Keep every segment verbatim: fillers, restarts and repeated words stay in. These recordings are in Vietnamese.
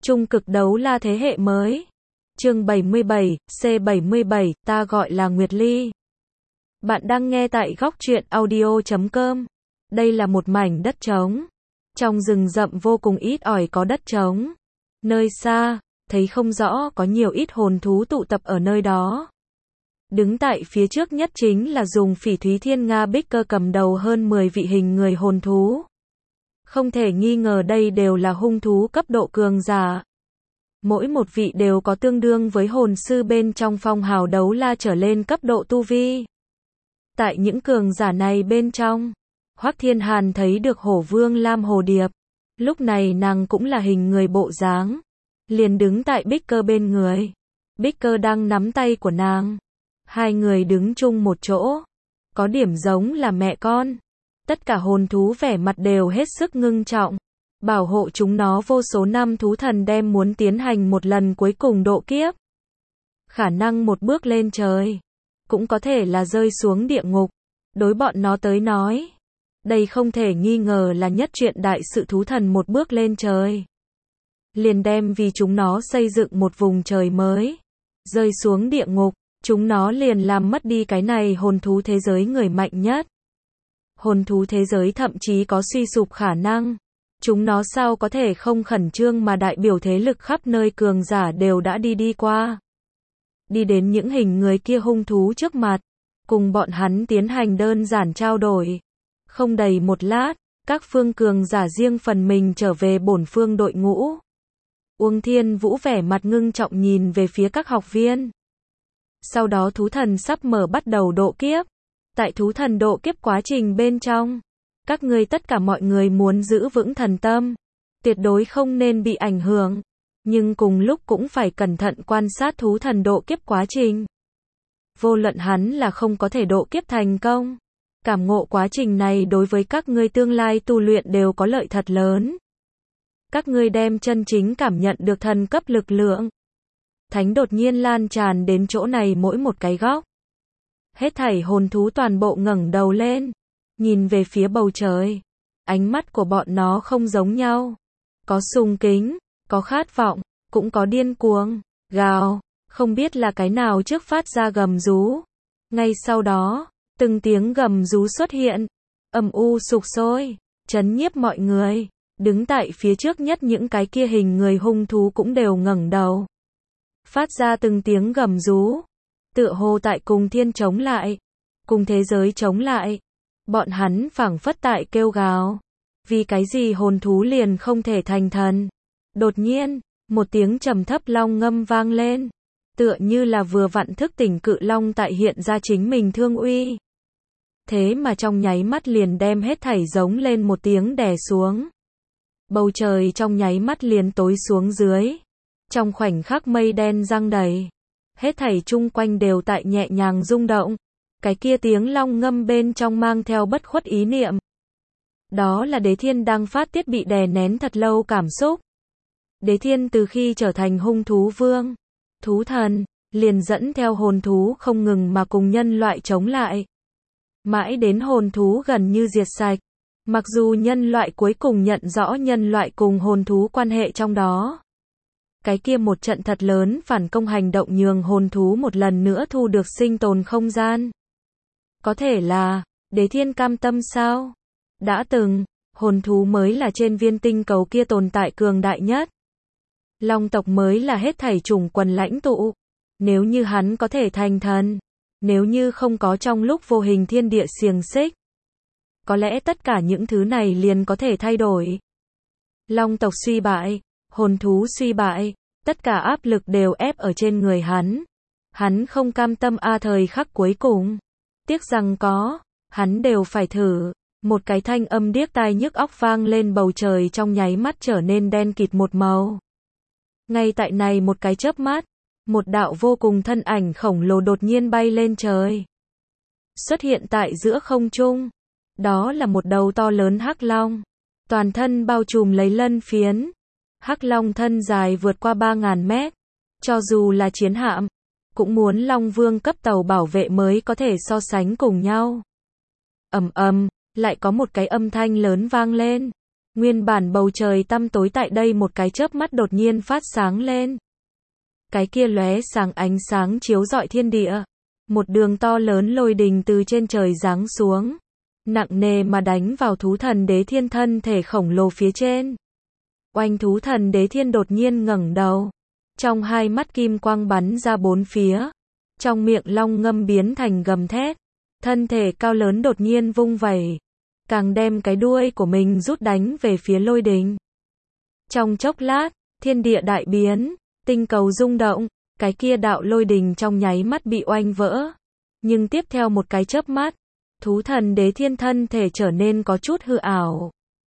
Trung cực đấu la thế hệ mới. Chương bảy mươi bảy, C bảy mươi bảy, ta gọi là Nguyệt Ly. Bạn đang nghe tại góc truyện audio chấm com. Đây là một mảnh đất trống. Trong rừng rậm vô cùng ít ỏi có đất trống. Nơi xa, thấy không rõ có nhiều ít hồn thú tụ tập ở nơi đó. Đứng tại phía trước nhất chính là dùng Phỉ Thúy Thiên Nga Bích Cơ cầm đầu hơn mười vị hình người hồn thú. Không thể nghi ngờ đây đều là hung thú cấp độ cường giả. Mỗi một vị đều có tương đương với hồn sư bên trong phong hào đấu la trở lên cấp độ tu vi. Tại những cường giả này bên trong, Hoắc Thiên Hàn thấy được Hổ Vương Lam Hồ Điệp. Lúc này nàng cũng là hình người bộ dáng, liền đứng tại Bích Cơ bên người. Bích Cơ đang nắm tay của nàng. Hai người đứng chung một chỗ, có điểm giống là mẹ con. Tất cả hồn thú vẻ mặt đều hết sức ngưng trọng, bảo hộ chúng nó vô số năm. Thú thần đem muốn tiến hành một lần cuối cùng độ kiếp. Khả năng một bước lên trời, cũng có thể là rơi xuống địa ngục. Đối bọn nó tới nói, đây không thể nghi ngờ là nhất chuyện đại sự. Thú thần một bước lên trời, liền đem vì chúng nó xây dựng một vùng trời mới. Rơi xuống địa ngục, chúng nó liền làm mất đi cái này hồn thú thế giới người mạnh nhất. Hồn thú thế giới thậm chí có suy sụp khả năng. Chúng nó sao có thể không khẩn trương, mà đại biểu thế lực khắp nơi cường giả đều đã đi đi qua. Đi đến những hình người kia hung thú trước mặt, cùng bọn hắn tiến hành đơn giản trao đổi. Không đầy một lát, các phương cường giả riêng phần mình trở về bổn phương đội ngũ. Uông Thiên Vũ vẻ mặt ngưng trọng nhìn về phía các học viên. Sau đó thú thần sắp mở bắt đầu độ kiếp. Tại thú thần độ kiếp quá trình bên trong, các ngươi tất cả mọi người muốn giữ vững thần tâm, tuyệt đối không nên bị ảnh hưởng, nhưng cùng lúc cũng phải cẩn thận quan sát thú thần độ kiếp quá trình. Vô luận hắn là không có thể độ kiếp thành công, cảm ngộ quá trình này đối với các ngươi tương lai tu luyện đều có lợi thật lớn. Các ngươi đem chân chính cảm nhận được thần cấp lực lượng thánh đột nhiên lan tràn đến chỗ này mỗi một cái góc. Hết thảy hồn thú toàn bộ ngẩng đầu lên, nhìn về phía bầu trời. Ánh mắt của bọn nó không giống nhau. Có sùng kính, có khát vọng, cũng có điên cuồng, gào. Không biết là cái nào trước phát ra gầm rú. Ngay sau đó, từng tiếng gầm rú xuất hiện, âm u sục sôi, chấn nhiếp mọi người. Đứng tại phía trước nhất những cái kia hình người hung thú cũng đều ngẩng đầu, phát ra từng tiếng gầm rú. Tựa hồ tại cùng thiên chống lại, cùng thế giới chống lại. Bọn hắn phảng phất tại kêu gào, vì cái gì hồn thú liền không thể thành thần. Đột nhiên, một tiếng trầm thấp long ngâm vang lên, tựa như là vừa vặn thức tỉnh cự long tại hiện ra chính mình thương uy. Thế mà trong nháy mắt liền đem hết thảy giống lên một tiếng đè xuống. Bầu trời trong nháy mắt liền tối xuống dưới. Trong khoảnh khắc mây đen giăng đầy. Hết thảy chung quanh đều tại nhẹ nhàng rung động. Cái kia tiếng long ngâm bên trong mang theo bất khuất ý niệm. Đó là Đế Thiên đang phát tiết bị đè nén thật lâu cảm xúc. Đế Thiên từ khi trở thành hung thú vương, thú thần, liền dẫn theo hồn thú không ngừng mà cùng nhân loại chống lại. Mãi đến hồn thú gần như diệt sạch. Mặc dù nhân loại cuối cùng nhận rõ nhân loại cùng hồn thú quan hệ trong đó. Cái kia một trận thật lớn phản công hành động nhường hồn thú một lần nữa thu được sinh tồn không gian. Có thể là, Đế Thiên cam tâm sao? Đã từng, hồn thú mới là trên viên tinh cầu kia tồn tại cường đại nhất. Long tộc mới là hết thảy chủng quần lãnh tụ. Nếu như hắn có thể thành thần, nếu như không có trong lúc vô hình thiên địa xiềng xích, có lẽ tất cả những thứ này liền có thể thay đổi. Long tộc suy bại, hồn thú suy bại, tất cả áp lực đều ép ở trên người hắn. Hắn không cam tâm a thời khắc cuối cùng. Tiếc rằng có, hắn đều phải thử. Một cái thanh âm điếc tai nhức óc vang lên, bầu trời trong nháy mắt trở nên đen kịt một màu. Ngay tại này một cái chớp mắt, một đạo vô cùng thân ảnh khổng lồ đột nhiên bay lên trời. Xuất hiện tại giữa không trung. Đó là một đầu to lớn hắc long. Toàn thân bao trùm lấy lân phiến. Hắc long thân dài vượt qua ba ngàn mét. Cho dù là chiến hạm, cũng muốn Long Vương cấp tàu bảo vệ mới có thể so sánh cùng nhau. Ầm ầm, lại có một cái âm thanh lớn vang lên. Nguyên bản bầu trời tăm tối tại đây một cái chớp mắt đột nhiên phát sáng lên. Cái kia lóe sáng ánh sáng chiếu rọi thiên địa. Một đường to lớn lôi đình từ trên trời giáng xuống. Nặng nề mà đánh vào thú thần đế thiên thân thể khổng lồ phía trên. Oanh, thú thần đế thiên đột nhiên ngẩng đầu. Trong hai mắt kim quang bắn ra bốn phía. Trong miệng long ngâm biến thành gầm thét. Thân thể cao lớn đột nhiên vung vẩy. Càng đem cái đuôi của mình rút đánh về phía lôi đình. Trong chốc lát, thiên địa đại biến, tinh cầu rung động, cái kia đạo lôi đình trong nháy mắt bị oanh vỡ. Nhưng tiếp theo một cái chớp mắt, thú thần đế thiên thân thể trở nên có chút hư ảo.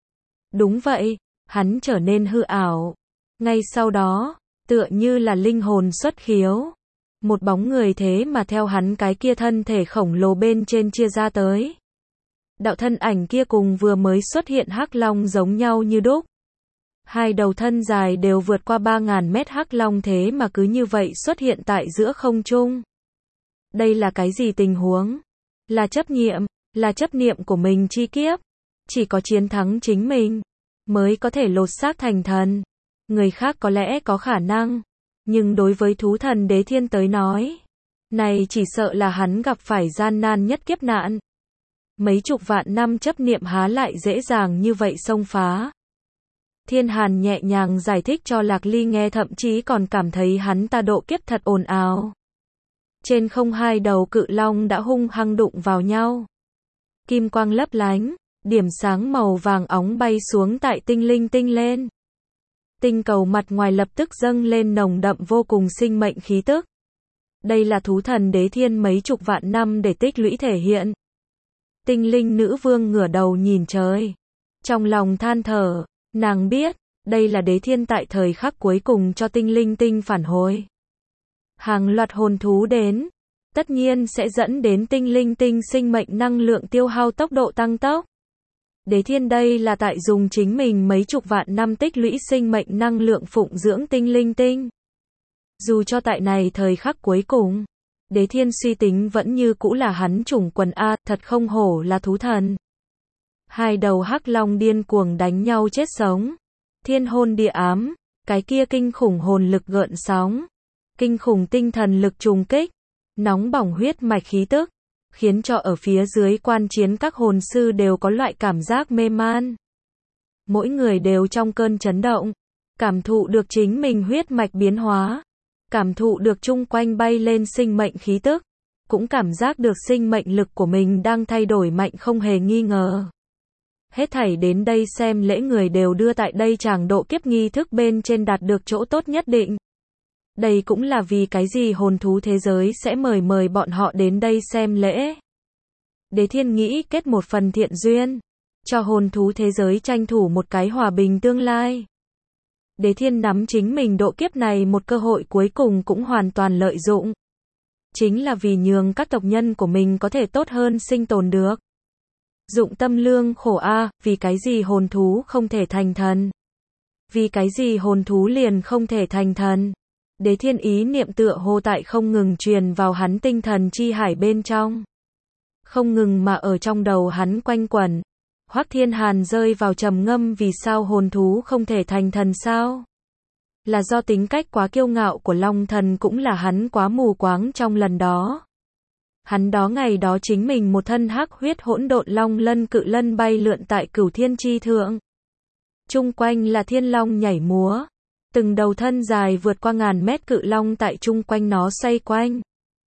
Đúng vậy, hắn trở nên hư ảo. Ngay sau đó, tựa như là linh hồn xuất khiếu. Một bóng người thế mà theo hắn cái kia thân thể khổng lồ bên trên chia ra tới. Đạo thân ảnh kia cùng vừa mới xuất hiện hắc long giống nhau như đúc. Hai đầu thân dài đều vượt qua ba ngàn mét hắc long thế mà cứ như vậy xuất hiện tại giữa không trung. Đây là cái gì tình huống? Là chấp niệm, là chấp niệm của mình chi kiếp. Chỉ có chiến thắng chính mình, mới có thể lột xác thành thần. Người khác có lẽ có khả năng, nhưng đối với thú thần đế thiên tới nói, này chỉ sợ là hắn gặp phải gian nan nhất kiếp nạn. Mấy chục vạn năm chấp niệm há lại dễ dàng như vậy xông phá. Thiên Hàn nhẹ nhàng giải thích cho Lạc Ly nghe, thậm chí còn cảm thấy hắn ta độ kiếp thật ồn ào. Trên không hai đầu cự long đã hung hăng đụng vào nhau. Kim quang lấp lánh, điểm sáng màu vàng óng bay xuống tại tinh linh tinh lên. Tinh cầu mặt ngoài lập tức dâng lên nồng đậm vô cùng sinh mệnh khí tức. Đây là thú thần đế thiên mấy chục vạn năm để tích lũy thể hiện. Tinh linh nữ vương ngửa đầu nhìn trời. Trong lòng than thở, nàng biết, đây là đế thiên tại thời khắc cuối cùng cho tinh linh tinh phản hồi. Hàng loạt hồn thú đến, tất nhiên sẽ dẫn đến tinh linh tinh sinh mệnh năng lượng tiêu hao tốc độ tăng tốc. Đế thiên đây là tại dùng chính mình mấy chục vạn năm tích lũy sinh mệnh năng lượng phụng dưỡng tinh linh tinh. Dù cho tại này thời khắc cuối cùng, đế thiên suy tính vẫn như cũ là hắn chủng quần A, thật không hổ là thú thần. Hai đầu hắc long điên cuồng đánh nhau chết sống. Thiên hôn địa ám, cái kia kinh khủng hồn lực gợn sóng. Kinh khủng tinh thần lực trùng kích. Nóng bỏng huyết mạch khí tức. Khiến cho ở phía dưới quan chiến các hồn sư đều có loại cảm giác mê man. Mỗi người đều trong cơn chấn động. Cảm thụ được chính mình huyết mạch biến hóa. Cảm thụ được chung quanh bay lên sinh mệnh khí tức. Cũng cảm giác được sinh mệnh lực của mình đang thay đổi mạnh không hề nghi ngờ. Hết thảy đến đây xem lễ người đều đưa tại đây tràng độ kiếp nghi thức bên trên đạt được chỗ tốt nhất định. Đây cũng là vì cái gì hồn thú thế giới sẽ mời mời bọn họ đến đây xem lễ. Đế thiên nghĩ kết một phần thiện duyên, cho hồn thú thế giới tranh thủ một cái hòa bình tương lai. Đế thiên nắm chính mình độ kiếp này một cơ hội cuối cùng cũng hoàn toàn lợi dụng. Chính là vì nhường các tộc nhân của mình có thể tốt hơn sinh tồn được. Dụng tâm lương khổ a, à, vì cái gì hồn thú không thể thành thần? Vì cái gì hồn thú liền không thể thành thần? Đế thiên ý niệm tựa hồ tại không ngừng truyền vào hắn tinh thần chi hải bên trong. Không ngừng mà ở trong đầu hắn quanh quẩn. Hoắc Thiên Hàn rơi vào trầm ngâm, vì sao hồn thú không thể thành thần sao? Là do tính cách quá kiêu ngạo của Long Thần, cũng là hắn quá mù quáng trong lần đó. Hắn đó ngày đó chính mình một thân hắc huyết hỗn độn long lân cự lân bay lượn tại cửu thiên chi thượng. Trung quanh là thiên long nhảy múa. Từng đầu thân dài vượt qua ngàn mét cự long tại chung quanh nó xoay quanh.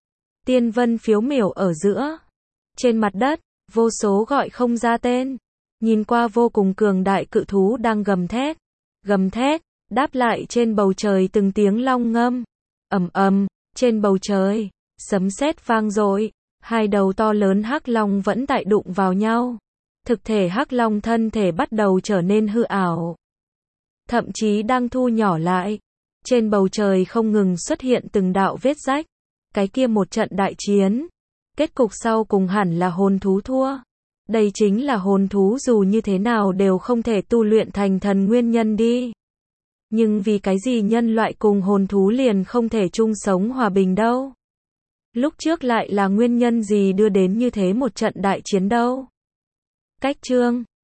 Tiên vân phiếu miểu ở giữa. Trên mặt đất, vô số gọi không ra tên. Nhìn qua vô cùng cường đại cự thú đang gầm thét. Gầm thét, đáp lại trên bầu trời từng tiếng long ngâm. Ầm ầm, trên bầu trời, sấm sét vang dội. Hai đầu to lớn hắc long vẫn tại đụng vào nhau. Thực thể hắc long thân thể bắt đầu trở nên hư ảo. Thậm chí đang thu nhỏ lại. Trên bầu trời không ngừng xuất hiện từng đạo vết rách. Cái kia một trận đại chiến. Kết cục sau cùng hẳn là hồn thú thua. Đây chính là hồn thú dù như thế nào đều không thể tu luyện thành thần nguyên nhân đi. Nhưng vì cái gì nhân loại cùng hồn thú liền không thể chung sống hòa bình đâu? Lúc trước lại là nguyên nhân gì đưa đến như thế một trận đại chiến đâu? Cách chương